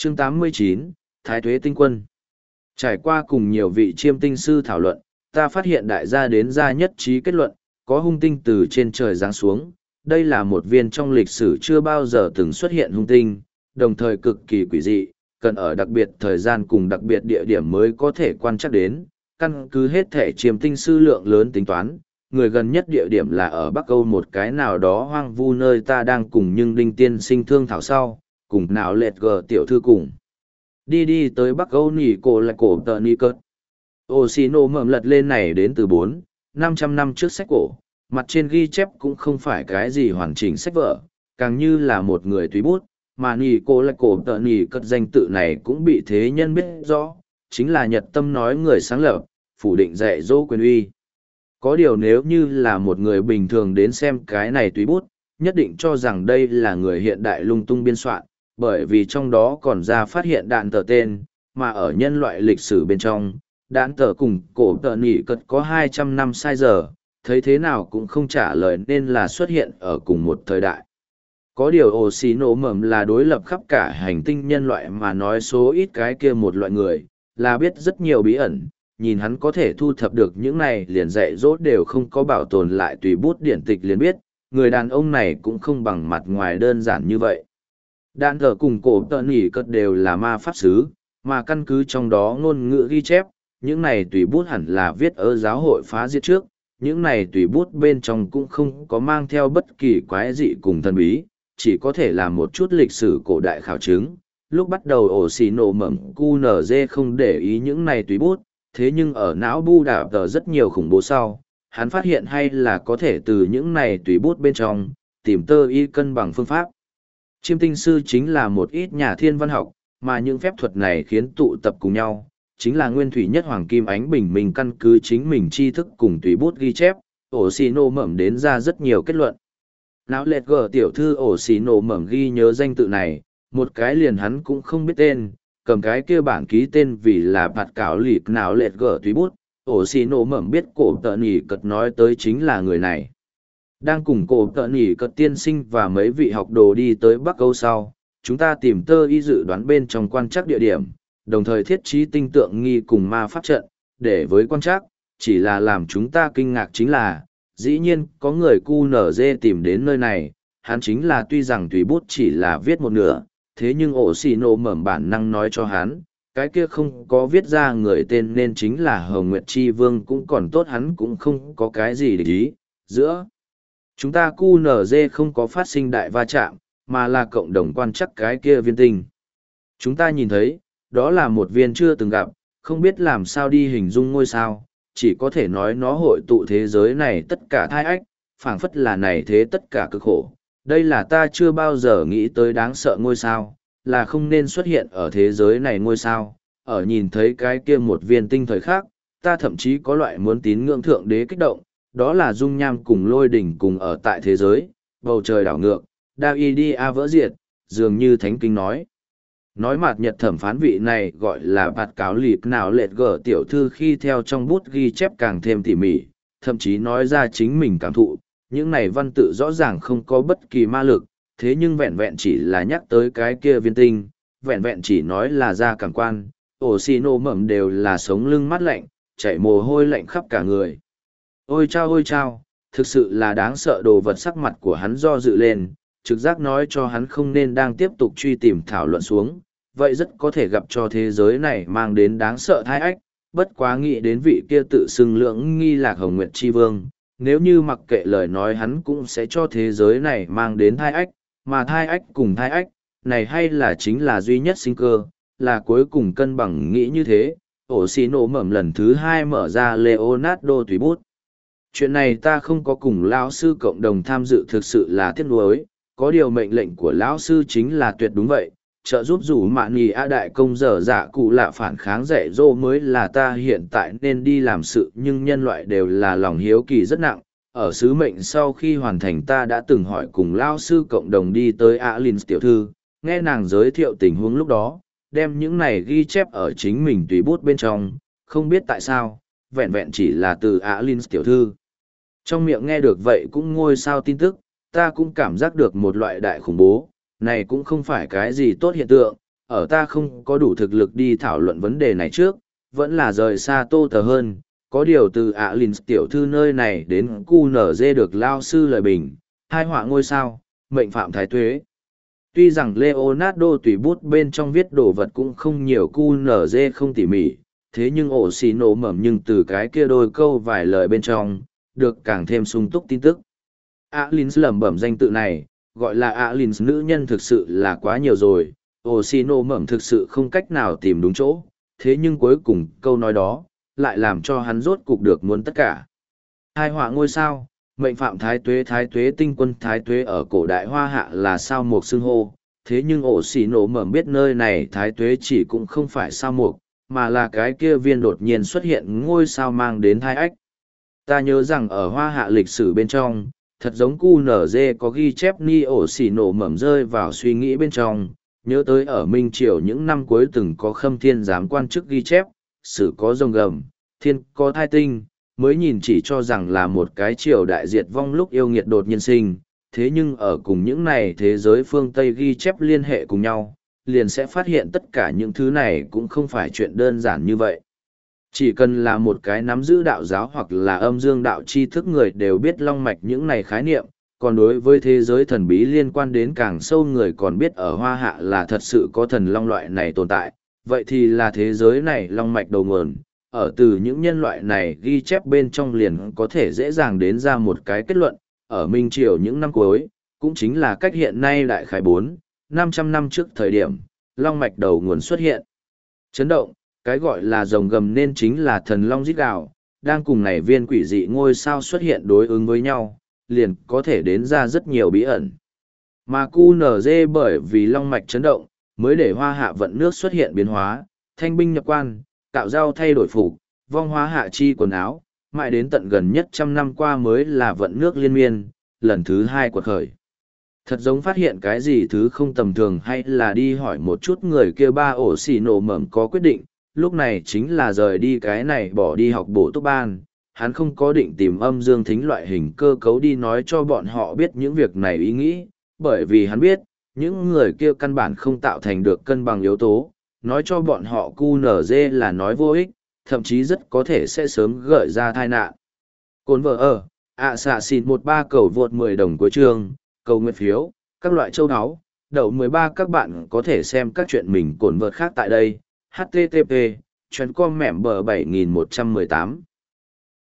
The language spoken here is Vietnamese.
Chương 89, Thái Tuế Tinh Quân. Trải qua cùng nhiều vị chiêm tinh sư thảo luận, ta phát hiện đại gia đến ra nhất trí kết luận, có hung tinh từ trên trời giáng xuống. Đây là một viên trong lịch sử chưa bao giờ từng xuất hiện hung tinh, đồng thời cực kỳ quỷ dị, cần ở đặc biệt thời gian cùng đặc biệt địa điểm mới có thể quan trắc đến. Căn cứ hết thể chiêm tinh sư lượng lớn tính toán, người gần nhất địa điểm là ở Bắc Âu một cái nào đó hoang vu nơi ta đang cùng nhưng đinh tiên sinh thương thảo sau, cùng nào lệt gờ tiểu thư cùng. Đi tới Bắc Âu nỉ cổ lại cổ tờ nỉ cớt. Oshino mầm lật lên này đến từ 400-500 năm trước sách cổ, mặt trên ghi chép cũng không phải cái gì hoàn chỉnh sách vở, càng như là một người tùy bút, mà nỉ cổ lại cổ tờ nỉ cớt danh tự này cũng bị thế nhân biết rõ, chính là Nhật Tâm nói người sáng lập, phủ định dạy dỗ quyền uy. Có điều nếu như là một người bình thường đến xem cái này tùy bút, nhất định cho rằng đây là người hiện đại lung tung biên soạn, bởi vì trong đó còn ra phát hiện đạn tờ tên, mà ở nhân loại lịch sử bên trong, đạn tờ cùng cổ tờ nỉ cật có 200 năm sai giờ, thấy thế nào cũng không trả lời nên là xuất hiện ở cùng một thời đại. Có điều Oshino mầm là đối lập khắp cả hành tinh nhân loại mà nói số ít cái kia một loại người, là biết rất nhiều bí ẩn, nhìn hắn có thể thu thập được những này liền dạy dỗ đều không có bảo tồn lại tùy bút điển tịch liền biết, người đàn ông này cũng không bằng mặt ngoài đơn giản như vậy. Đạn thờ cùng cổ tờ nỉ cất đều là ma pháp sứ, mà căn cứ trong đó ngôn ngữ ghi chép, những này tùy bút hẳn là viết ở giáo hội phá diệt trước, những này tùy bút bên trong cũng không có mang theo bất kỳ quái dị cùng thần bí, chỉ có thể là một chút lịch sử cổ đại khảo chứng. Lúc bắt đầu ổ xì nổ mẩm QNZ không để ý những này tùy bút, thế nhưng ở não bu đạp tờ rất nhiều khủng bố sau, hắn phát hiện hay là có thể từ những này tùy bút bên trong, tìm tơ y cân bằng phương pháp. Chiêm tinh sư chính là một ít nhà thiên văn học, mà những phép thuật này khiến tụ tập cùng nhau, chính là nguyên thủy nhất hoàng kim ánh bình minh căn cứ chính mình tri thức cùng tùy bút ghi chép, ổ xì nổ mẩm đến ra rất nhiều kết luận. Não lệt gờ tiểu thư ổ xì nổ mẩm ghi nhớ danh tự này, một cái liền hắn cũng không biết tên, cầm cái kia bản ký tên vì là bạt cảo lịp nào lệt gở tùy bút, ổ xì nổ mẩm biết cổ tợ nỉ cật nói tới chính là người này. Đang cùng cổ tợ nỉ cật tiên sinh và mấy vị học đồ đi tới Bắc Âu sau, chúng ta tìm tơ y dự đoán bên trong quan trắc địa điểm, đồng thời thiết trí tinh tượng nghi cùng ma pháp trận, để với quan trắc, chỉ là làm chúng ta kinh ngạc chính là, dĩ nhiên có người QNZ tìm đến nơi này, hắn chính là tuy rằng tùy bút chỉ là viết một nửa, thế nhưng ổ xì nổ mẩm bản năng nói cho hắn, cái kia không có viết ra người tên nên chính là Hồng Nguyệt Chi Vương cũng còn tốt, hắn cũng không có cái gì để ý. Giữa chúng ta QNZ không có phát sinh đại va chạm, mà là cộng đồng quan chắc cái kia viên tinh. Chúng ta nhìn thấy, đó là một viên chưa từng gặp, không biết làm sao đi hình dung ngôi sao, chỉ có thể nói nó hội tụ thế giới này tất cả thai ách, phảng phất là này thế tất cả cực khổ. Đây là ta chưa bao giờ nghĩ tới đáng sợ ngôi sao, là không nên xuất hiện ở thế giới này ngôi sao. Ở nhìn thấy cái kia một viên tinh thời khác, ta thậm chí có loại muốn tín ngưỡng thượng đế kích động, đó là dung nham cùng lôi đỉnh cùng ở tại thế giới, bầu trời đảo ngược, Davidia vỡ diệt, dường như thánh kinh nói. Nói mạt nhật thẩm phán vị này gọi là bạt cáo lịp nào lệt gở tiểu thư khi theo trong bút ghi chép càng thêm tỉ mỉ, thậm chí nói ra chính mình cảm thụ. Những này văn tự rõ ràng không có bất kỳ ma lực, thế nhưng vẹn vẹn chỉ là nhắc tới cái kia viên tinh, vẹn vẹn chỉ nói là ra cảm quan, ổ xì nổ mẩm đều là sống lưng mát lạnh, chảy mồ hôi lạnh khắp cả người. Ôi chao, thực sự là đáng sợ. Đồ vật sắc mặt của hắn do dự lên, trực giác nói cho hắn không nên đang tiếp tục truy tìm thảo luận xuống, vậy rất có thể gặp cho thế giới này mang đến đáng sợ thai ách, bất quá nghĩ đến vị kia tự xưng lưỡng nghi lạc Hồng Nguyệt Chi Vương. Nếu như mặc kệ lời nói hắn cũng sẽ cho thế giới này mang đến thai ách, mà thai ách cùng thai ách, này hay là chính là duy nhất sinh cơ, là cuối cùng cân bằng nghĩ như thế. Ổ xì nổ mẩm lần thứ 2 mở ra Leonardo tùy bút. Chuyện này ta không có cùng lão sư cộng đồng tham dự thực sự là tiếc nuối, có điều mệnh lệnh của lão sư chính là tuyệt đúng vậy, trợ giúp rủ mạn nhì a đại công dở dạ cụ lạ phản kháng dạy dỗ mới là ta hiện tại nên đi làm sự, nhưng nhân loại đều là lòng hiếu kỳ rất nặng. Ở sứ mệnh sau khi hoàn thành ta đã từng hỏi cùng lao sư cộng đồng đi tới Alin tiểu thư, nghe nàng giới thiệu tình huống lúc đó, đem những này ghi chép ở chính mình tùy bút bên trong, không biết tại sao, vẹn vẹn chỉ là từ Alin tiểu thư. Trong miệng nghe được vậy cũng ngôi sao tin tức, ta cũng cảm giác được một loại đại khủng bố, này cũng không phải cái gì tốt hiện tượng, ở ta không có đủ thực lực đi thảo luận vấn đề này trước, vẫn là rời xa Tô Tờ hơn. Có điều từ Linh tiểu thư nơi này đến QNZ được lao sư lời bình, hai họa ngôi sao, mệnh phạm thái tuế. Tuy rằng Leonardo tùy bút bên trong viết đồ vật cũng không nhiều, QNZ không tỉ mỉ, thế nhưng ổ xì nổ mầm nhưng từ cái kia đôi câu vài lời bên trong, được càng thêm sung túc tin tức. Alins lẩm bẩm danh tự này, gọi là Alins nữ nhân thực sự là quá nhiều rồi, ổ xì nổ mầm thực sự không cách nào tìm đúng chỗ, thế nhưng cuối cùng câu nói đó, lại làm cho hắn rốt cục được muốn tất cả. Hai họa ngôi sao, mệnh phạm thái tuế tinh quân thái tuế ở cổ đại hoa hạ là sao mục xưng hô, thế nhưng ổ xì nổ mầm biết nơi này thái tuế chỉ cũng không phải sao mục, mà là cái kia viên đột nhiên xuất hiện ngôi sao mang đến thai ách. Ta nhớ rằng ở hoa hạ lịch sử bên trong, thật giống QNZ có ghi chép ni ổ xì nổ mầm rơi vào suy nghĩ bên trong, nhớ tới ở Minh Triều những năm cuối từng có Khâm Thiên giám quan chức ghi chép, sử có rồng gầm, thiên có thai tinh, mới nhìn chỉ cho rằng là một cái triều đại diệt vong lúc yêu nghiệt đột nhiên sinh, thế nhưng ở cùng những này thế giới phương Tây ghi chép liên hệ cùng nhau, liền sẽ phát hiện tất cả những thứ này cũng không phải chuyện đơn giản như vậy. Chỉ cần là một cái nắm giữ đạo giáo hoặc là âm dương đạo tri thức người đều biết long mạch những này khái niệm, còn đối với thế giới thần bí liên quan đến càng sâu người còn biết ở hoa hạ là thật sự có thần long loại này tồn tại, vậy thì là thế giới này long mạch đầu nguồn, ở từ những nhân loại này ghi chép bên trong liền có thể dễ dàng đến ra một cái kết luận, ở Minh Triều những năm cuối, cũng chính là cách hiện nay đại khái 400-500 năm trước thời điểm, long mạch đầu nguồn xuất hiện. Chấn động, cái gọi là rồng gầm nên chính là thần long rít gào, đang cùng này viên quỷ dị ngôi sao xuất hiện đối ứng với nhau, liền có thể đến ra rất nhiều bí ẩn. Mà QNZ bởi vì long mạch chấn động, mới để hoa hạ vận nước xuất hiện biến hóa, thanh binh nhập quan, cạo rau thay đổi phục, vong hóa hạ chi quần áo, mãi đến tận gần nhất 100 năm qua mới là vận nước liên miên, lần thứ 2 quật khởi. Thật giống phát hiện cái gì thứ không tầm thường hay là đi hỏi một chút người kia ba ổ xì nổ mầm có quyết định, lúc này chính là rời đi cái này bỏ đi học bổ túc ban, hắn không có định tìm âm dương thính loại hình cơ cấu đi nói cho bọn họ biết những việc này ý nghĩ, bởi vì hắn biết, những người kia căn bản không tạo thành được cân bằng yếu tố, nói cho bọn họ QNZ là nói vô ích, thậm chí rất có thể sẽ sớm gợi ra tai nạn. Cồn vợ ở, xạ xịn 13 cầu vượt 10 đồng cuối chương, cầu nguyện phiếu, các loại châu áo, đậu 13 các bạn có thể xem các chuyện mình cồn vợt khác tại đây, http, chuyến com mẻm bờ 7118.